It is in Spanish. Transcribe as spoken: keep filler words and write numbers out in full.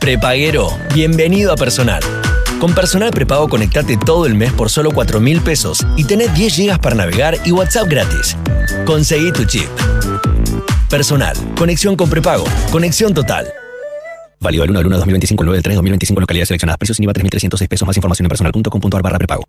Prepaguero, bienvenido a Personal. Con Personal Prepago conectate todo el mes por solo cuatro mil pesos y tenés diez gigas para navegar y WhatsApp gratis. Conseguí tu chip. Personal, conexión con prepago, conexión total. Válido del uno del uno de dos mil veinticinco al nueve del tres de dos mil veinticinco en localidades seleccionadas. Precios sin I V A tres mil trescientos seis pesos. Más información en personal punto com punto a r barra prepago.